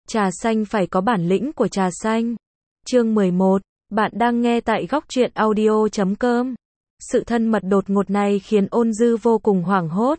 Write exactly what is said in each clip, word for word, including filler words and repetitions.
Trà xanh phải có bản lĩnh của trà xanh. Chương mười một. Bạn đang nghe tại góc truyện audio chấm com. Sự thân mật đột ngột này khiến Ôn Dư vô cùng hoảng hốt.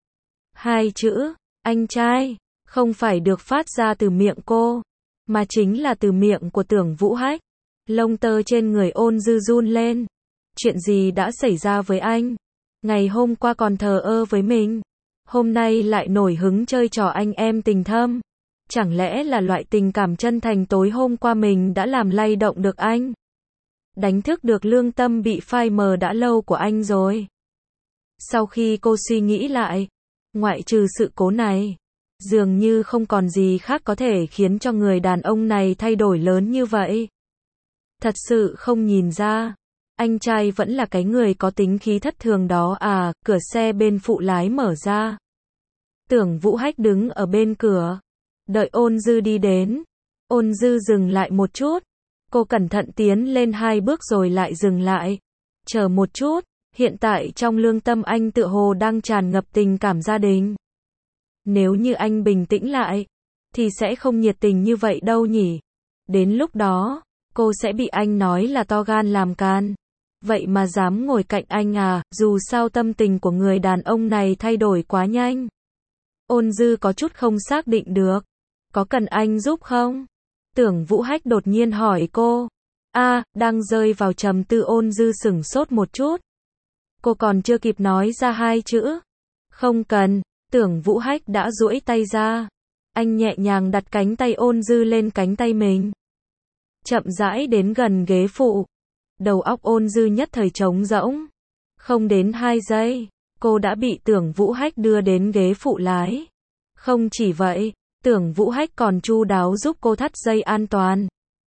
Hai chữ, anh trai, không phải được phát ra từ miệng cô, mà chính là từ miệng của Tưởng Vũ Hách. Lông tơ trên người Ôn Dư run lên. Chuyện gì đã xảy ra với anh? Ngày hôm qua còn thờ ơ với mình, hôm nay lại nổi hứng chơi trò anh em tình thâm. Chẳng lẽ là loại tình cảm chân thành tối hôm qua mình đã làm lay động được anh? Đánh thức được lương tâm bị phai mờ đã lâu của anh rồi. Sau khi cô suy nghĩ lại, ngoại trừ sự cố này, dường như không còn gì khác có thể khiến cho người đàn ông này thay đổi lớn như vậy. Thật sự không nhìn ra, anh trai vẫn là cái người có tính khí thất thường đó à. Cửa xe bên phụ lái mở ra. Tưởng Vũ Hách đứng ở bên cửa, đợi Ôn Dư đi đến. Ôn Dư dừng lại một chút. Cô cẩn thận tiến lên hai bước rồi lại dừng lại. Chờ một chút, hiện tại trong lương tâm anh tựa hồ đang tràn ngập tình cảm gia đình. Nếu như anh bình tĩnh lại, thì sẽ không nhiệt tình như vậy đâu nhỉ. Đến lúc đó, cô sẽ bị anh nói là to gan làm can. Vậy mà dám ngồi cạnh anh à? Dù sao tâm tình của người đàn ông này thay đổi quá nhanh. Ôn Dư có chút không xác định được. Có cần anh giúp không? Tưởng Vũ Hách đột nhiên hỏi cô. A, à, đang rơi vào trầm tư. Ôn Dư sửng sốt một chút. Cô còn chưa kịp nói ra hai chữ. Không cần. Tưởng Vũ Hách đã duỗi tay ra. Anh nhẹ nhàng đặt cánh tay Ôn Dư lên cánh tay mình. Chậm rãi đến gần ghế phụ. Đầu óc Ôn Dư nhất thời trống rỗng. Không đến hai giây, cô đã bị Tưởng Vũ Hách đưa đến ghế phụ lái. Không chỉ vậy, Tưởng Vũ Hách còn chu đáo giúp cô thắt dây an toàn.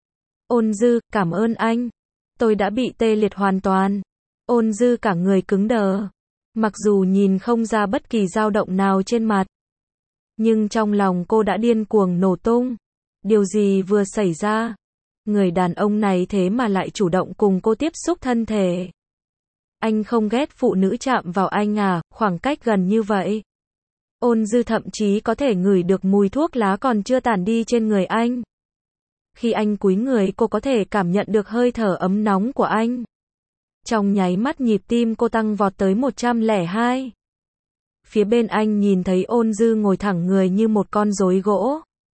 Ôn Dư, cảm ơn anh. Tôi đã bị tê liệt hoàn toàn. Ôn Dư cả người cứng đờ. Mặc dù nhìn không ra bất kỳ dao động nào trên mặt, nhưng trong lòng cô đã điên cuồng nổ tung. Điều gì vừa xảy ra? Người đàn ông này thế mà lại chủ động cùng cô tiếp xúc thân thể. Anh không ghét phụ nữ chạm vào anh à? Khoảng cách gần như vậy. Ôn Dư thậm chí có thể ngửi được mùi thuốc lá còn chưa tàn đi trên người anh. Khi anh cúi người, cô có thể cảm nhận được hơi thở ấm nóng của anh. Trong nháy mắt nhịp tim cô tăng vọt tới một trăm lẻ hai. Phía bên anh nhìn thấy Ôn Dư ngồi thẳng người như một con rối gỗ.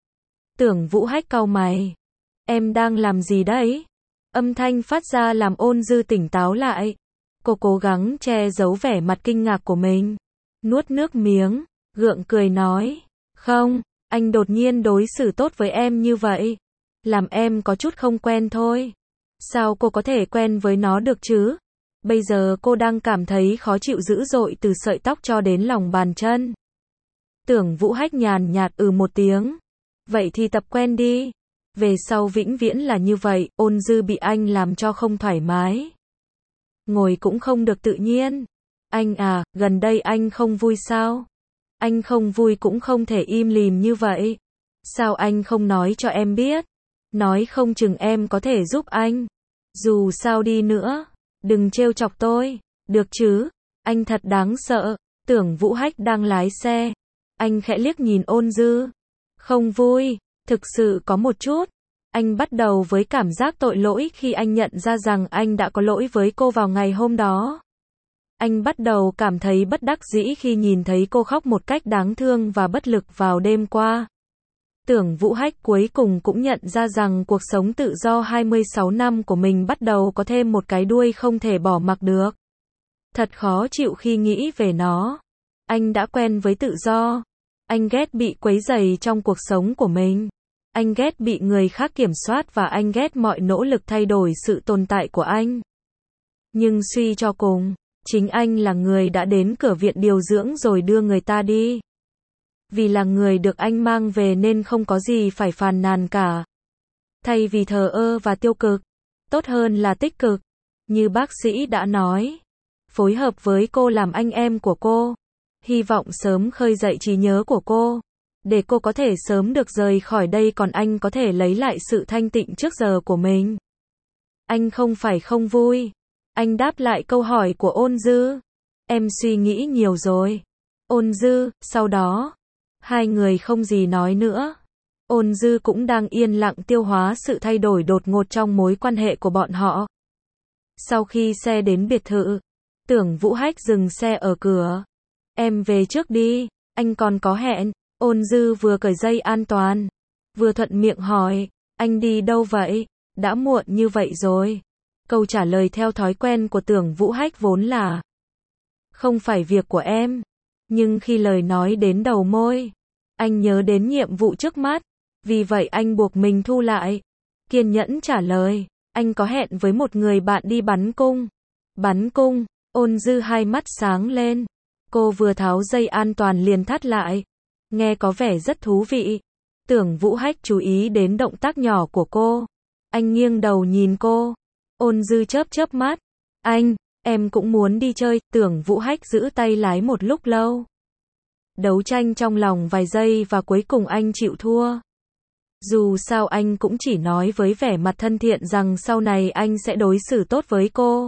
Tưởng Vũ Hách cau mày. Em đang làm gì đấy? Âm thanh phát ra làm Ôn Dư tỉnh táo lại. Cô cố gắng che giấu vẻ mặt kinh ngạc của mình. Nuốt nước miếng, gượng cười nói. Không, anh đột nhiên đối xử tốt với em như vậy. Làm em có chút không quen thôi. Sao cô có thể quen với nó được chứ? Bây giờ cô đang cảm thấy khó chịu dữ dội từ sợi tóc cho đến lòng bàn chân. Tưởng Vũ Hách nhàn nhạt ừ một tiếng. Vậy thì tập quen đi. Về sau vĩnh viễn là như vậy. Ôn Dư bị anh làm cho không thoải mái. Ngồi cũng không được tự nhiên. Anh à, gần đây anh không vui sao? Anh không vui cũng không thể im lìm như vậy. Sao anh không nói cho em biết? Nói không chừng em có thể giúp anh. Dù sao đi nữa, đừng trêu chọc tôi, được chứ? Anh thật đáng sợ. Tưởng Vũ Hách đang lái xe. Anh khẽ liếc nhìn Ôn Dư. Không vui, thực sự có một chút. Anh bắt đầu với cảm giác tội lỗi khi anh nhận ra rằng anh đã có lỗi với cô vào ngày hôm đó. Anh bắt đầu cảm thấy bất đắc dĩ khi nhìn thấy cô khóc một cách đáng thương và bất lực vào đêm qua. Tưởng Vũ Hách cuối cùng cũng nhận ra rằng cuộc sống tự do hai mươi sáu năm của mình bắt đầu có thêm một cái đuôi không thể bỏ mặc được. Thật khó chịu khi nghĩ về nó. Anh đã quen với tự do. Anh ghét bị quấy rầy trong cuộc sống của mình. Anh ghét bị người khác kiểm soát và anh ghét mọi nỗ lực thay đổi sự tồn tại của anh. Nhưng suy cho cùng, chính anh là người đã đến cửa viện điều dưỡng rồi đưa người ta đi. Vì là người được anh mang về nên không có gì phải phàn nàn cả. Thay vì thờ ơ và tiêu cực, tốt hơn là tích cực. Như bác sĩ đã nói, phối hợp với cô làm anh em của cô. Hy vọng sớm khơi dậy trí nhớ của cô, để cô có thể sớm được rời khỏi đây, còn anh có thể lấy lại sự thanh tịnh trước giờ của mình. Anh không phải không vui. Anh đáp lại câu hỏi của Ôn Dư. Em suy nghĩ nhiều rồi. Ôn Dư, sau đó, hai người không gì nói nữa. Ôn Dư cũng đang yên lặng tiêu hóa sự thay đổi đột ngột trong mối quan hệ của bọn họ. Sau khi xe đến biệt thự, Tưởng Vũ Hách dừng xe ở cửa. Em về trước đi, anh còn có hẹn. Ôn Dư vừa cởi dây an toàn, vừa thuận miệng hỏi, anh đi đâu vậy? Đã muộn như vậy rồi. Câu trả lời theo thói quen của Tưởng Vũ Hách vốn là không phải việc của em. Nhưng khi lời nói đến đầu môi, anh nhớ đến nhiệm vụ trước mắt. Vì vậy anh buộc mình thu lại. Kiên nhẫn trả lời, anh có hẹn với một người bạn đi bắn cung. Bắn cung, Ôn Dư hai mắt sáng lên. Cô vừa tháo dây an toàn liền thắt lại. Nghe có vẻ rất thú vị. Tưởng Vũ Hách chú ý đến động tác nhỏ của cô. Anh nghiêng đầu nhìn cô. Ôn Dư chớp chớp mắt. Anh, em cũng muốn đi chơi. Tưởng Vũ Hách giữ tay lái một lúc lâu. Đấu tranh trong lòng vài giây và cuối cùng anh chịu thua. Dù sao anh cũng chỉ nói với vẻ mặt thân thiện rằng sau này anh sẽ đối xử tốt với cô.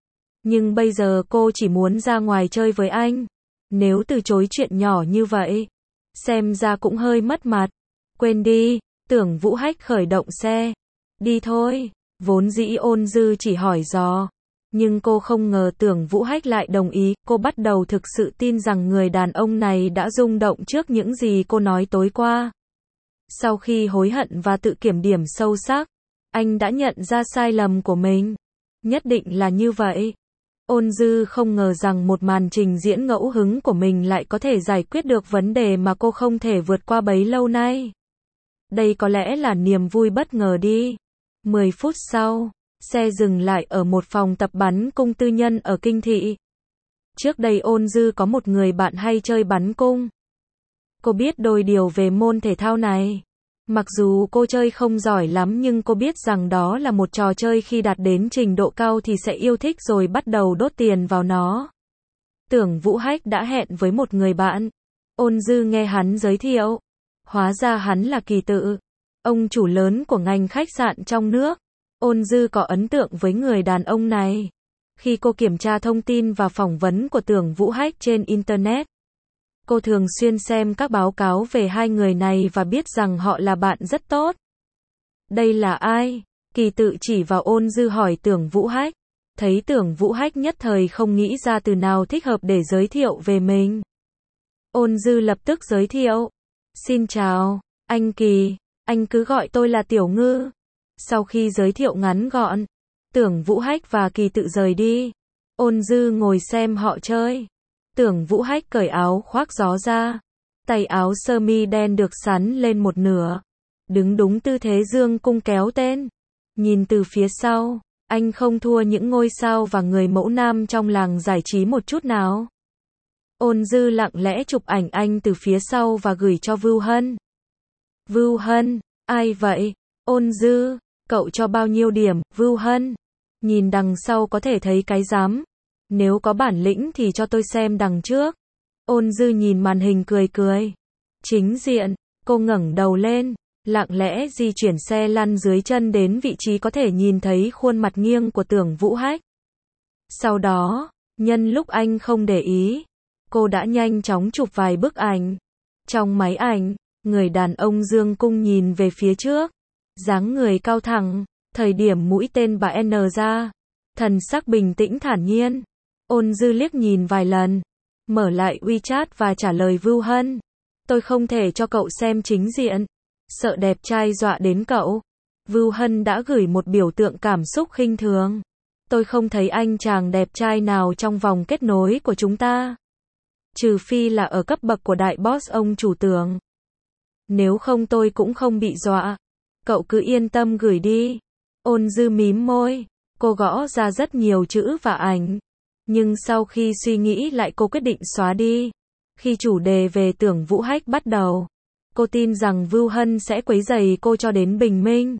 Nhưng bây giờ cô chỉ muốn ra ngoài chơi với anh. Nếu từ chối chuyện nhỏ như vậy, xem ra cũng hơi mất mặt. Quên đi, Tưởng Vũ Hách khởi động xe. Đi thôi, vốn dĩ Ôn Dư chỉ hỏi dò. Nhưng cô không ngờ Tưởng Vũ Hách lại đồng ý. Cô bắt đầu thực sự tin rằng người đàn ông này đã rung động trước những gì cô nói tối qua. Sau khi hối hận và tự kiểm điểm sâu sắc, anh đã nhận ra sai lầm của mình. Nhất định là như vậy. Ôn Dư không ngờ rằng một màn trình diễn ngẫu hứng của mình lại có thể giải quyết được vấn đề mà cô không thể vượt qua bấy lâu nay. Đây có lẽ là niềm vui bất ngờ đi. mười phút sau, xe dừng lại ở một phòng tập bắn cung tư nhân ở Kinh Thị. Trước đây Ôn Dư có một người bạn hay chơi bắn cung. Cô biết đôi điều về môn thể thao này. Mặc dù cô chơi không giỏi lắm nhưng cô biết rằng đó là một trò chơi khi đạt đến trình độ cao thì sẽ yêu thích rồi bắt đầu đốt tiền vào nó. Tưởng Vũ Hách đã hẹn với một người bạn. Ôn Dư nghe hắn giới thiệu. Hóa ra hắn là Kỳ Tự, ông chủ lớn của ngành khách sạn trong nước. Ôn Dư có ấn tượng với người đàn ông này. Khi cô kiểm tra thông tin và phỏng vấn của Tưởng Vũ Hách trên Internet, cô thường xuyên xem các báo cáo về hai người này và biết rằng họ là bạn rất tốt. Đây là ai? Kỳ Tự chỉ vào Ôn Dư hỏi Tưởng Vũ Hách. Thấy Tưởng Vũ Hách nhất thời không nghĩ ra từ nào thích hợp để giới thiệu về mình. Ôn Dư lập tức giới thiệu. Xin chào, anh Kỳ, anh cứ gọi tôi là Tiểu Ngư. Sau khi giới thiệu ngắn gọn, Tưởng Vũ Hách và Kỳ Tự rời đi. Ôn Dư ngồi xem họ chơi. Tưởng Vũ Hách cởi áo khoác gió ra. Tay áo sơ mi đen được xắn lên một nửa. Đứng đúng tư thế dương cung kéo tên. Nhìn từ phía sau, anh không thua những ngôi sao và người mẫu nam trong làng giải trí một chút nào. Ôn Dư lặng lẽ chụp ảnh anh từ phía sau và gửi cho Vưu Hân. Vưu Hân, ai vậy? Ôn Dư, cậu cho bao nhiêu điểm? Vưu Hân, nhìn đằng sau có thể thấy cái rắm. Nếu có bản lĩnh thì cho tôi xem đằng trước. Ôn Dư nhìn màn hình cười cười. Chính diện, cô ngẩng đầu lên, lặng lẽ di chuyển xe lăn dưới chân đến vị trí có thể nhìn thấy khuôn mặt nghiêng của Tưởng Vũ Hách. Sau đó, nhân lúc anh không để ý, cô đã nhanh chóng chụp vài bức ảnh. Trong máy ảnh, người đàn ông dương cung nhìn về phía trước, dáng người cao thẳng, thời điểm mũi tên bà N ra, thần sắc bình tĩnh thản nhiên. Ôn Dư liếc nhìn vài lần, mở lại WeChat và trả lời Vưu Hân. Tôi không thể cho cậu xem chính diện, sợ đẹp trai dọa đến cậu. Vưu Hân đã gửi một biểu tượng cảm xúc khinh thường. Tôi không thấy anh chàng đẹp trai nào trong vòng kết nối của chúng ta. Trừ phi là ở cấp bậc của đại boss ông chủ Tưởng. Nếu không tôi cũng không bị dọa. Cậu cứ yên tâm gửi đi. Ôn Dư mím môi, cô gõ ra rất nhiều chữ và ảnh. Nhưng sau khi suy nghĩ lại cô quyết định xóa đi. Khi chủ đề về Tưởng Vũ Hách bắt đầu, cô tin rằng Vưu Hân sẽ quấy rầy cô cho đến bình minh.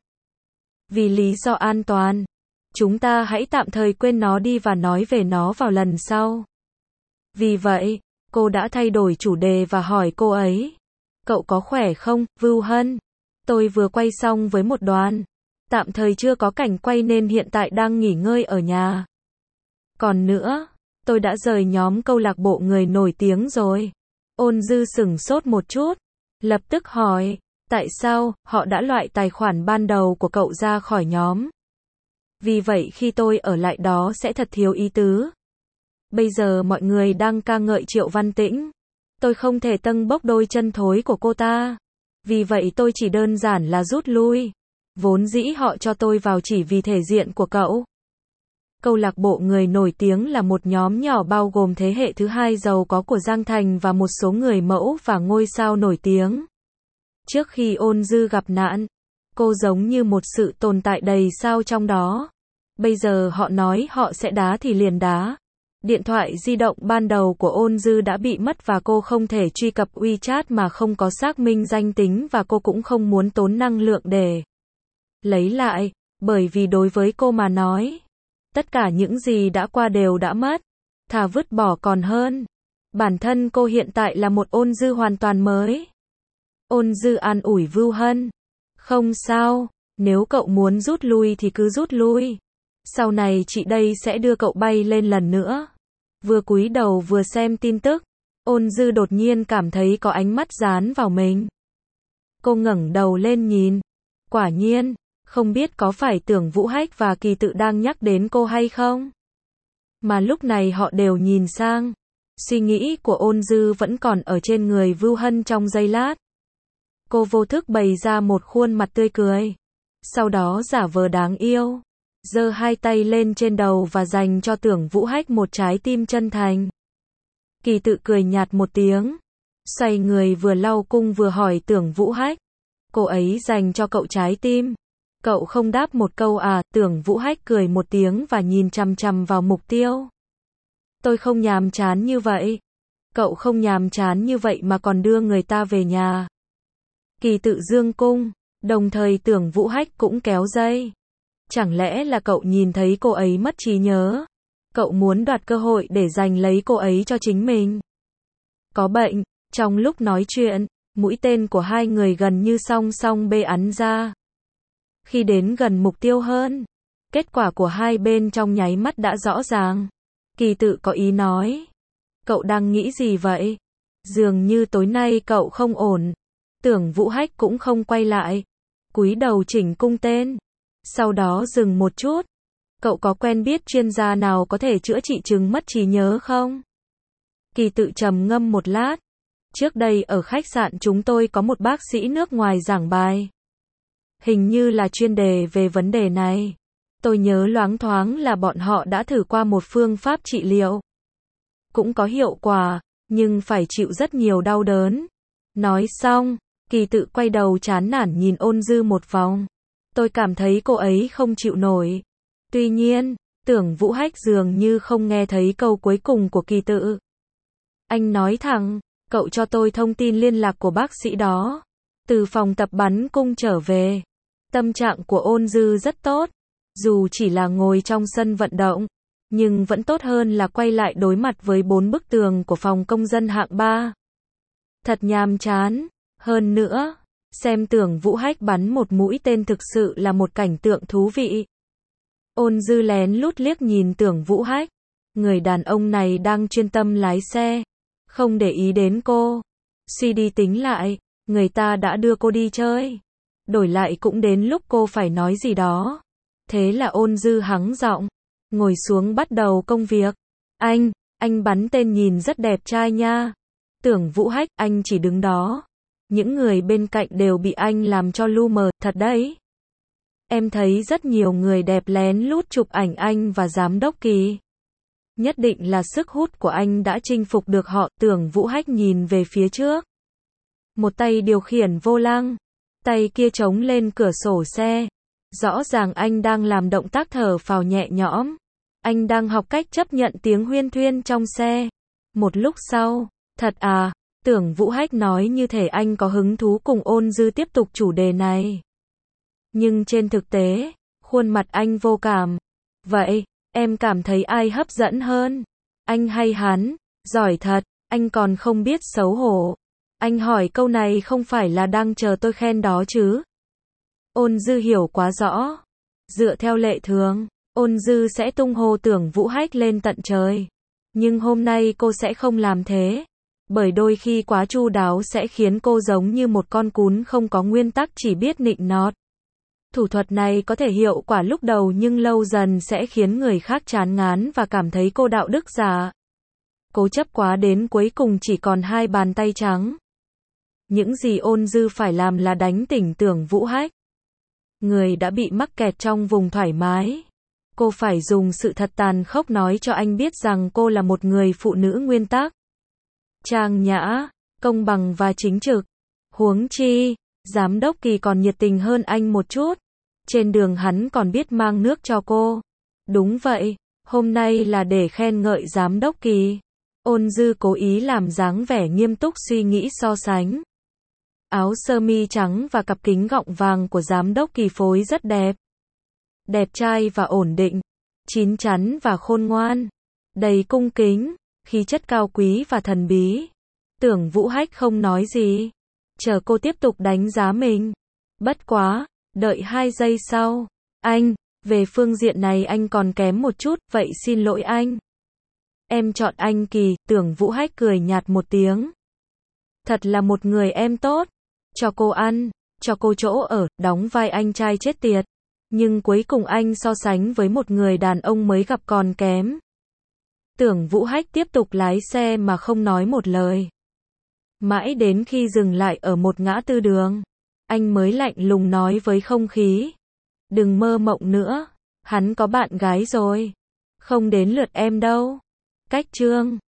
Vì lý do an toàn, chúng ta hãy tạm thời quên nó đi và nói về nó vào lần sau. Vì vậy, cô đã thay đổi chủ đề và hỏi cô ấy. Cậu có khỏe không, Vưu Hân? Tôi vừa quay xong với một đoạn. Tạm thời chưa có cảnh quay nên hiện tại đang nghỉ ngơi ở nhà. Còn nữa, tôi đã rời nhóm câu lạc bộ người nổi tiếng rồi. Ôn Dư sửng sốt một chút, lập tức hỏi, Tại sao, họ đã loại tài khoản ban đầu của cậu ra khỏi nhóm. Vì vậy khi tôi ở lại đó sẽ thật thiếu ý tứ. Bây giờ mọi người đang ca ngợi Triệu Văn Tĩnh. Tôi không thể tâng bốc đôi chân thối của cô ta. Vì vậy tôi chỉ đơn giản là rút lui. Vốn dĩ họ cho tôi vào chỉ vì thể diện của cậu. Câu lạc bộ người nổi tiếng là một nhóm nhỏ bao gồm thế hệ thứ hai giàu có của Giang Thành và một số người mẫu và ngôi sao nổi tiếng. Trước khi Ôn Dư gặp nạn, cô giống như một sự tồn tại đầy sao trong đó. Bây giờ họ nói họ sẽ đá thì liền đá. Điện thoại di động ban đầu của Ôn Dư đã bị mất và cô không thể truy cập WeChat mà không có xác minh danh tính và cô cũng không muốn tốn năng lượng để lấy lại, bởi vì đối với cô mà nói, tất cả những gì đã qua đều đã mất, thà vứt bỏ còn hơn. Bản thân cô hiện tại là một Ôn Dư hoàn toàn mới. Ôn Dư an ủi Vưu Hân. Không sao, nếu cậu muốn rút lui thì cứ rút lui. Sau này chị đây sẽ đưa cậu bay lên lần nữa. Vừa cúi đầu vừa xem tin tức, Ôn Dư đột nhiên cảm thấy có ánh mắt dán vào mình. Cô ngẩng đầu lên nhìn. Quả nhiên, không biết có phải Tưởng Vũ Hách và Kỳ Tự đang nhắc đến cô hay không? Mà lúc này họ đều nhìn sang. Suy nghĩ của Ôn Dư vẫn còn ở trên người Vưu Hân trong giây lát. Cô vô thức bày ra một khuôn mặt tươi cười. Sau đó giả vờ đáng yêu. Giơ hai tay lên trên đầu và dành cho Tưởng Vũ Hách một trái tim chân thành. Kỳ Tự cười nhạt một tiếng. Xoay người vừa lau cung vừa hỏi Tưởng Vũ Hách. Cô ấy dành cho cậu trái tim. Cậu không đáp một câu à? Tưởng Vũ Hách cười một tiếng và nhìn chằm chằm vào mục tiêu. Tôi không nhàm chán như vậy. Cậu không nhàm chán như vậy mà còn đưa người ta về nhà. Kỳ Tự dương cung, đồng thời Tưởng Vũ Hách cũng kéo dây. Chẳng lẽ là cậu nhìn thấy cô ấy mất trí nhớ? Cậu muốn đoạt cơ hội để giành lấy cô ấy cho chính mình? Có bệnh. Trong lúc nói chuyện, mũi tên của hai người gần như song song bê ắn ra. Khi đến gần mục tiêu hơn, kết quả của hai bên trong nháy mắt đã rõ ràng. Kỳ Tự có ý nói. Cậu đang nghĩ gì vậy? Dường như tối nay cậu không ổn. Tưởng Vũ Hách cũng không quay lại. Cúi đầu chỉnh cung tên. Sau đó dừng một chút. Cậu có quen biết chuyên gia nào có thể chữa trị chứng mất trí nhớ không? Kỳ Tự trầm ngâm một lát. Trước đây ở khách sạn chúng tôi có một bác sĩ nước ngoài giảng bài. Hình như là chuyên đề về vấn đề này. Tôi nhớ loáng thoáng là bọn họ đã thử qua một phương pháp trị liệu. Cũng có hiệu quả, nhưng phải chịu rất nhiều đau đớn. Nói xong, Kỳ Tự quay đầu chán nản nhìn Ôn Dư một vòng. Tôi cảm thấy cô ấy không chịu nổi. Tuy nhiên, Tưởng Vũ Hách dường như không nghe thấy câu cuối cùng của Kỳ Tự. Anh nói thẳng, cậu cho tôi thông tin liên lạc của bác sĩ đó. Từ phòng tập bắn cung trở về, tâm trạng của Ôn Dư rất tốt. Dù chỉ là ngồi trong sân vận động, nhưng vẫn tốt hơn là quay lại đối mặt với bốn bức tường của phòng công dân hạng ba. Thật nhàm chán. Hơn nữa, xem Tưởng Vũ Hách bắn một mũi tên thực sự là một cảnh tượng thú vị. Ôn Dư lén lút liếc nhìn Tưởng Vũ Hách. Người đàn ông này đang chuyên tâm lái xe, không để ý đến cô. Suy đi tính lại, người ta đã đưa cô đi chơi. Đổi lại cũng đến lúc cô phải nói gì đó. Thế là Ôn Dư hắng giọng, ngồi xuống bắt đầu công việc. Anh, anh bắn tên nhìn rất đẹp trai nha. Tưởng Vũ Hách, anh chỉ đứng đó. Những người bên cạnh đều bị anh làm cho lu mờ, thật đấy. Em thấy rất nhiều người đẹp lén lút chụp ảnh anh và giám đốc Kỳ. Nhất định là sức hút của anh đã chinh phục được họ. Tưởng Vũ Hách nhìn về phía trước. Một tay điều khiển vô lăng, tay kia chống lên cửa sổ xe. Rõ ràng anh đang làm động tác thở phào nhẹ nhõm. Anh đang học cách chấp nhận tiếng huyên thuyên trong xe. Một lúc sau, thật à, Tưởng Vũ Hách nói như thể anh có hứng thú cùng Ôn Dư tiếp tục chủ đề này. Nhưng trên thực tế, khuôn mặt anh vô cảm. Vậy, em cảm thấy ai hấp dẫn hơn? Anh hay hắn? Giỏi thật, anh còn không biết xấu hổ. Anh hỏi câu này không phải là đang chờ tôi khen đó chứ? Ôn Dư hiểu quá rõ. Dựa theo lệ thường, Ôn Dư sẽ tung hô Tưởng Vũ Hách lên tận trời. Nhưng hôm nay cô sẽ không làm thế. Bởi đôi khi quá chu đáo sẽ khiến cô giống như một con cún không có nguyên tắc chỉ biết nịnh nọt. Thủ thuật này có thể hiệu quả lúc đầu nhưng lâu dần sẽ khiến người khác chán ngán và cảm thấy cô đạo đức giả. Cố chấp quá đến cuối cùng chỉ còn hai bàn tay trắng. Những gì Ôn Dư phải làm là đánh tỉnh Tưởng Vũ Hách. Người đã bị mắc kẹt trong vùng thoải mái. Cô phải dùng sự thật tàn khốc nói cho anh biết rằng cô là một người phụ nữ nguyên tắc, trang nhã, công bằng và chính trực. Huống chi, Giám đốc Kỳ còn nhiệt tình hơn anh một chút. Trên đường hắn còn biết mang nước cho cô. Đúng vậy, hôm nay là để khen ngợi Giám đốc Kỳ. Ôn Dư cố ý làm dáng vẻ nghiêm túc suy nghĩ so sánh. Áo sơ mi trắng và cặp kính gọng vàng của Giám đốc Kỳ phối rất đẹp. Đẹp trai và ổn định, chín chắn và khôn ngoan, đầy cung kính, khí chất cao quý và thần bí. Tưởng Vũ Hách không nói gì, chờ cô tiếp tục đánh giá mình. Bất quá, đợi hai giây sau, anh, về phương diện này anh còn kém một chút, vậy xin lỗi anh. Em chọn anh Kỳ, Tưởng Vũ Hách cười nhạt một tiếng. Thật là một người em tốt, cho cô ăn, cho cô chỗ ở, đóng vai anh trai chết tiệt. Nhưng cuối cùng anh so sánh với một người đàn ông mới gặp còn kém. Tưởng Vũ Hách tiếp tục lái xe mà không nói một lời. Mãi đến khi dừng lại ở một ngã tư đường, anh mới lạnh lùng nói với không khí. Đừng mơ mộng nữa, hắn có bạn gái rồi. Không đến lượt em đâu. Cách chương